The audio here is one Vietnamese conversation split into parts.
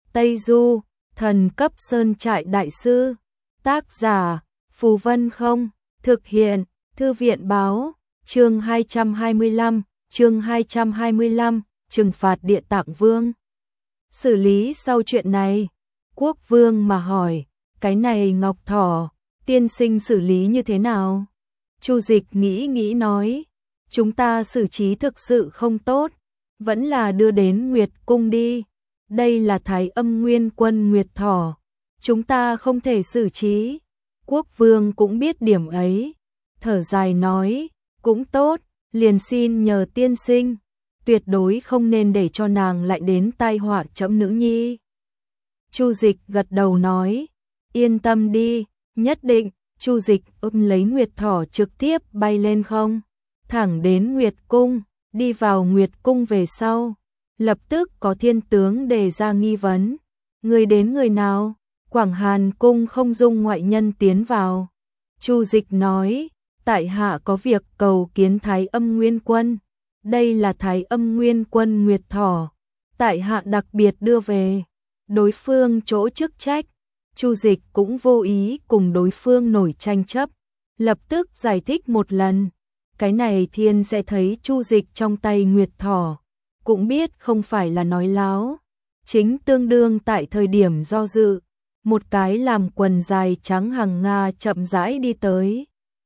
Tây Du, thần cấp sơn trại đại sư. Tác giả, Phù Vân Không, thực hiện, Thư viện báo, chương 225, trừng phạt Địa Tạng Vương. Xử lý sau chuyện này, Quốc Vương mà hỏi, cái này Ngọc Thỏ, tiên sinh xử lý như thế nào? Chu Dịch nghĩ nói, chúng ta xử trí thực sự không tốt, vẫn là đưa đến Nguyệt Cung đi. Đây là Thái Âm Nguyên Quân Nguyệt Thỏ, chúng ta không thể xử trí. Quốc Vương cũng biết điểm ấy, thở dài nói, cũng tốt, liền xin nhờ tiên sinh, tuyệt đối không nên để cho nàng lại đến tai họa trẫm nữ nhi. Chu Dịch gật đầu nói, yên tâm đi, nhất định. Chu Dịch ôm lấy Nguyệt Thỏ trực tiếp bay lên không, thẳng đến Nguyệt Cung. Đi vào Nguyệt Cung về sau, lập tức có thiên tướng đề ra nghi vấn. Người đến người nào? Quảng Hàn Cung không dung ngoại nhân tiến vào. Chu Dịch nói, tại hạ có việc cầu kiến Thái Âm Nguyên Quân. Đây là Thái Âm Nguyên Quân Nguyệt Thỏ, tại hạ đặc biệt đưa về. Đối phương chỗ chức trách, Chu Dịch cũng vô ý cùng đối phương nổi tranh chấp, lập tức giải thích một lần. Cái này thiên sẽ thấy Chu Dịch trong tay Nguyệt Thỏ, cũng biết không phải là nói láo. Chính tương đương tại thời điểm do dự, một cái làm quần dài trắng hằng nga chậm rãi đi tới.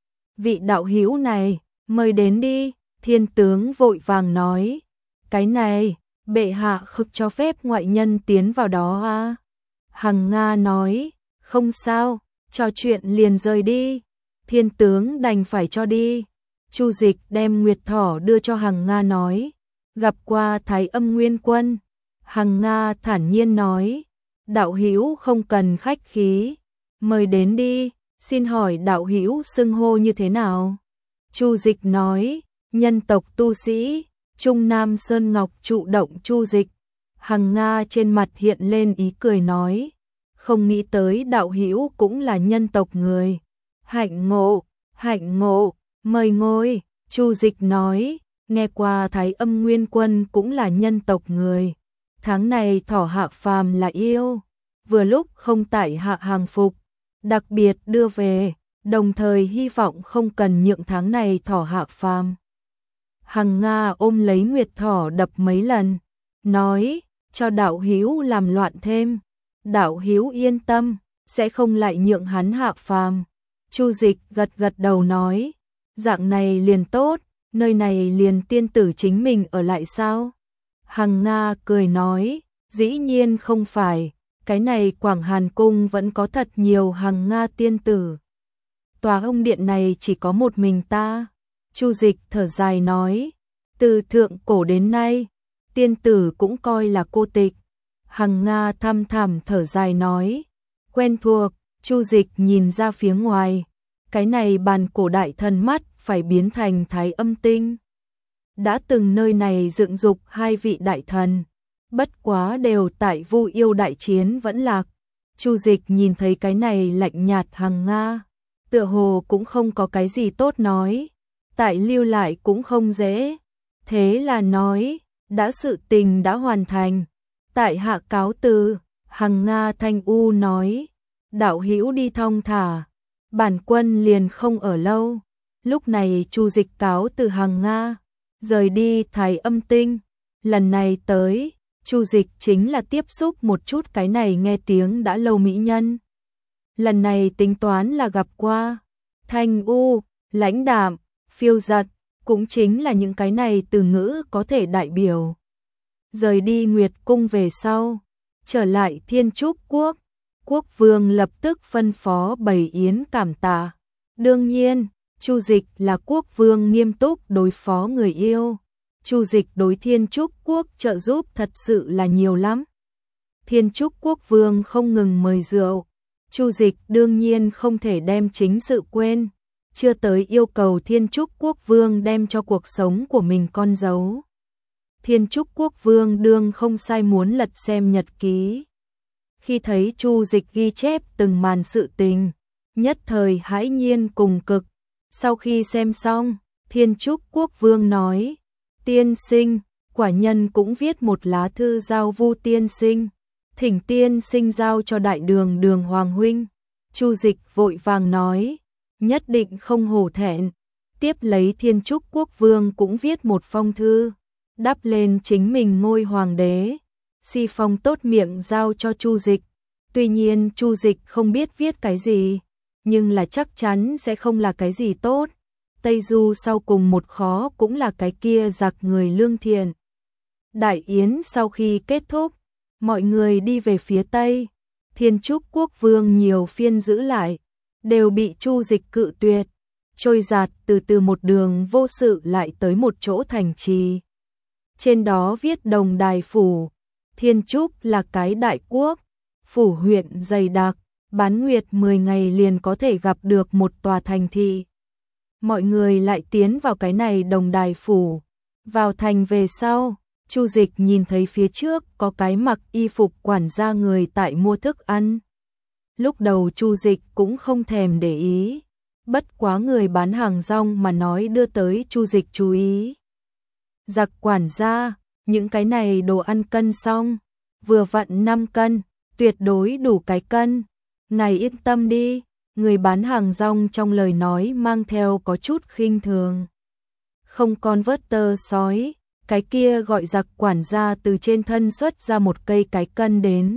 Vị đạo hữu này, mời đến đi, thiên tướng vội vàng nói. Cái này, bệ hạ không cho phép ngoại nhân tiến vào đó à? Hằng nga nói, không sao, trò chuyện liền rời đi. Thiên tướng đành phải cho đi. Chu Dịch đem Nguyệt Thỏ đưa cho Hằng Nga nói, gặp qua Thái Âm Nguyên Quân. Hằng Nga thản nhiên nói, đạo hữu không cần khách khí, mời đến đi, xin hỏi đạo hữu xưng hô như thế nào? Chu Dịch nói, nhân tộc tu sĩ, Trung Nam Sơn Ngọc Trụ Động Chu Dịch. Hằng Nga trên mặt hiện lên ý cười nói, không nghĩ tới đạo hữu cũng là nhân tộc người. Hạnh ngộ, mời ngồi. Chu Dịch nói, nghe qua Thái Âm Nguyên Quân cũng là nhân tộc người. Tháng này thỏ hạ phàm là yêu, vừa lúc không tại hạ hàng phục, đặc biệt đưa về, đồng thời hy vọng không cần nhượng tháng này thỏ hạ phàm. Hằng Nga ôm lấy Nguyệt Thỏ đập mấy lần, nói, cho đạo hữu làm loạn thêm, đạo hữu yên tâm, sẽ không lại nhượng hắn hạ phàm. Chu Dịch gật đầu nói, dạng này liền tốt, nơi này liền tiên tử chính mình ở lại sao? Hằng Nga cười nói, dĩ nhiên không phải, cái này Quảng Hàn Cung vẫn có thật nhiều Hằng Nga tiên tử. Tòa ông điện này chỉ có một mình ta. Chu Dịch thở dài nói, từ thượng cổ đến nay, tiên tử cũng coi là cô tịch. Hằng Nga thăm thẳm thở dài nói, quen thuộc. Chu Dịch nhìn ra phía ngoài, cái này bàn cổ đại thần mắt phải biến thành Thái Âm tinh. Đã từng nơi này dựng dục hai vị đại thần, bất quá đều tại Vu Yêu đại chiến vẫn lạc. Chu Dịch nhìn thấy cái này lạnh nhạt Hằng Nga, tựa hồ cũng không có cái gì tốt nói, tại lưu lại cũng không dễ. Thế là nói, đã sự tình đã hoàn thành, tại hạ cáo từ. Hằng Nga thanh u nói, đạo hữu đi thong thả, bản quân liền không ở lâu. Lúc này Chu Dịch cáo từ Hằng Nga, rời đi Thái Âm tinh. Lần này tới, Chu Dịch chính là tiếp xúc một chút cái này nghe tiếng đã lâu mỹ nhân. Lần này tính toán là gặp qua, thanh u, lãnh đạm, phiêu dật, cũng chính là những cái này từ ngữ có thể đại biểu. Rời đi Nguyệt Cung về sau, trở lại Thiên Trúc Quốc, Quốc Vương lập tức phân phó bày yến cảm tạ. Đương nhiên, Chu Dịch là Quốc Vương nghiêm túc đối phó người yêu. Chu Dịch đối Thiên Trúc Quốc trợ giúp thật sự là nhiều lắm. Thiên Trúc Quốc Vương không ngừng mời rượu, Chu Dịch đương nhiên không thể đem chính sự quên, chưa tới yêu cầu Thiên Trúc Quốc Vương đem cho cuộc sống của mình con dấu. Thiên Trúc Quốc Vương đương không sai muốn lật xem nhật ký. Khi thấy Chu Dịch ghi chép từng màn sự tình, nhất thời hãi nhiên cùng cực. Sau khi xem xong, Thiên Trúc Quốc Vương nói, tiên sinh, quả nhân cũng viết một lá thư giao Vu tiên sinh, thỉnh tiên sinh giao cho đại đường Đường Hoàng huynh. Chu Dịch vội vàng nói, nhất định không hổ thẹn. Tiếp lấy Thiên Trúc Quốc vương cũng viết một phong thư, đắp lên chính mình ngôi hoàng đế. Si Phong tốt miệng giao cho Chu Dịch. Tuy nhiên Chu Dịch không biết viết cái gì, nhưng là chắc chắn sẽ không là cái gì tốt. Tây Du sau cùng một khó cũng là cái kia giặc người lương thiện. Đại yến sau khi kết thúc, mọi người đi về phía Tây. Thiên Trúc Quốc vương nhiều phiên giữ lại, đều bị Chu Dịch cự tuyệt. Trôi giạt từ từ một đường vô sự lại tới một chỗ thành trì. Trên đó viết Đồng Đài Phủ. Thiên Trúc là cái đại quốc, phủ huyện dày đặc, bán nguyệt 10 ngày liền có thể gặp được một tòa thành thị. Mọi người lại tiến vào cái này Đồng Đài Phủ. Vào thành về sau, Chu Dịch nhìn thấy phía trước có cái mặc y phục quản gia người tại mua thức ăn. Lúc đầu Chu Dịch cũng không thèm để ý, bất quá người bán hàng rong mà nói đưa tới Chu Dịch chú ý. Giặc quản gia, những cái này đồ ăn cân xong, vừa vặn 5 cân, tuyệt đối đủ cái cân. Ngài yên tâm đi, người bán hàng rong trong lời nói mang theo có chút khinh thường. Không con vớt tơ sói, cái kia gọi giặc quản gia từ trên thân xuất ra một cây cái cân đến.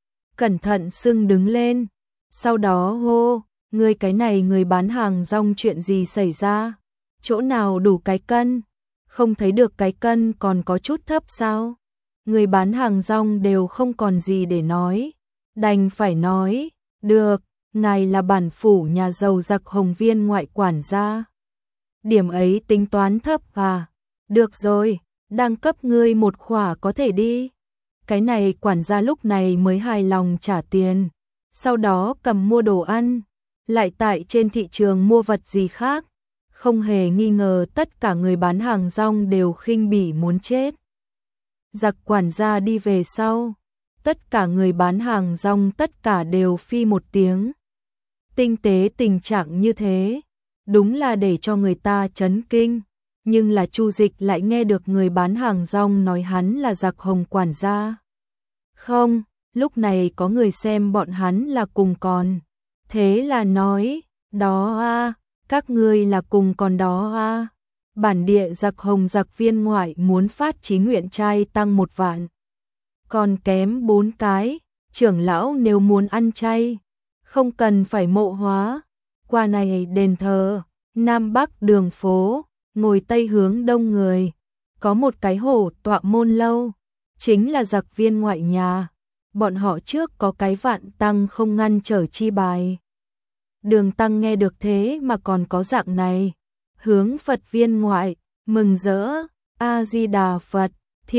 Cẩn thận sưng đứng lên, sau đó hô, người cái này người bán hàng rong chuyện gì xảy ra? Chỗ nào đủ cái cân? Không thấy được cái cân còn có chút thấp sao? Người bán hàng rong đều không còn gì để nói, đành phải nói, được, ngài là bản phủ nhà giàu giặc Hồng Viên ngoại quản gia. Điểm ấy tính toán thấp à? Được rồi, đang cấp ngươi một khỏa có thể đi. Cái này quản gia lúc này mới hài lòng trả tiền, sau đó cầm mua đồ ăn, lại tại trên thị trường mua vật gì khác. Không hề nghi ngờ tất cả người bán hàng rong đều khinh bỉ muốn chết. Giặc quản gia đi về sau, tất cả người bán hàng rong tất cả đều phi một tiếng. Tinh tế tình trạng như thế, đúng là để cho người ta chấn kinh. Nhưng là Chu Dịch lại nghe được người bán hàng rong nói hắn là giặc Hồng quản gia. Không, lúc này có người xem bọn hắn là cùng còn. Thế là nói, đó a, các ngươi là cùng còn đó a. Bản địa giặc Hồng giặc viên ngoại muốn phát chí nguyện trai tăng 1 vạn. Còn kém 4 cái, trưởng lão nếu muốn ăn chay, không cần phải mộ hóa. Qua này đền thờ, Nam Bắc đường phố, ngồi Tây hướng Đông người, có một cái hổ tọa môn lâu, chính là giặc viên ngoại nhà. Bọn họ trước có cái vạn tăng không ngăn trở chi bài. Đường tăng nghe được thế mà còn có dạng này, hướng Phật viên ngoại, mừng rỡ, A-di-đà Phật,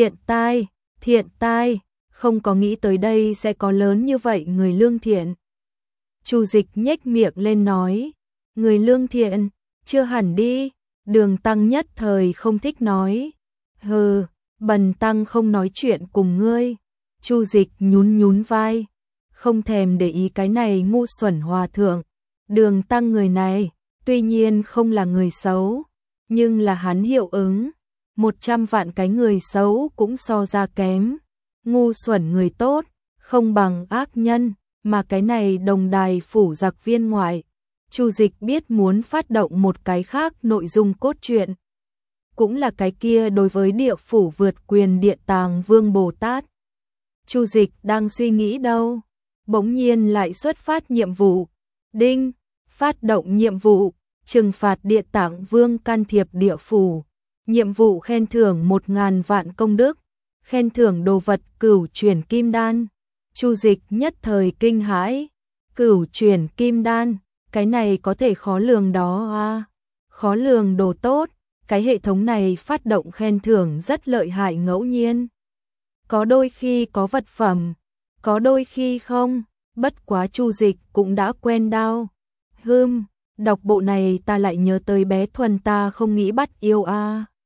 thiện tai, không có nghĩ tới đây sẽ có lớn như vậy người lương thiện. Chu Dịch nhếch miệng lên nói, người lương thiện, chưa hẳn đi. Đường tăng nhất thời không thích nói, hừ, bần tăng không nói chuyện cùng ngươi. Chu Dịch nhún vai, không thèm để ý cái này ngu xuẩn hòa thượng. Đường tăng người này, tuy nhiên không là người xấu, nhưng là hắn hiệu ứng, 100 vạn cái người xấu cũng so ra kém. Ngu xuẩn người tốt, không bằng ác nhân, mà cái này Đồng Đài phủ giặc viên ngoại. Chu Dịch biết muốn phát động một cái khác nội dung cốt truyện. Cũng là cái kia đối với địa phủ vượt quyền Địa Tàng Vương Bồ Tát. Chu Dịch đang suy nghĩ đâu, bỗng nhiên lại xuất phát nhiệm vụ. Đinh, phát động nhiệm vụ, trừng phạt Địa Tạng Vương can thiệp địa phủ. Nhiệm vụ khen thưởng 1000 vạn công đức, khen thưởng đồ vật Cửu Chuyển Kim Đan. Chu Dịch nhất thời kinh hãi, Cửu Chuyển Kim Đan, cái này có thể khó lường đó à? Khó lường đồ tốt, cái hệ thống này phát động khen thưởng rất lợi hại ngẫu nhiên. Có đôi khi có vật phẩm, có đôi khi không, bất quá Chu Dịch cũng đã quen đao. Đọc bộ này ta lại nhớ tới bé Thuần ta không nghĩ bắt yêu a.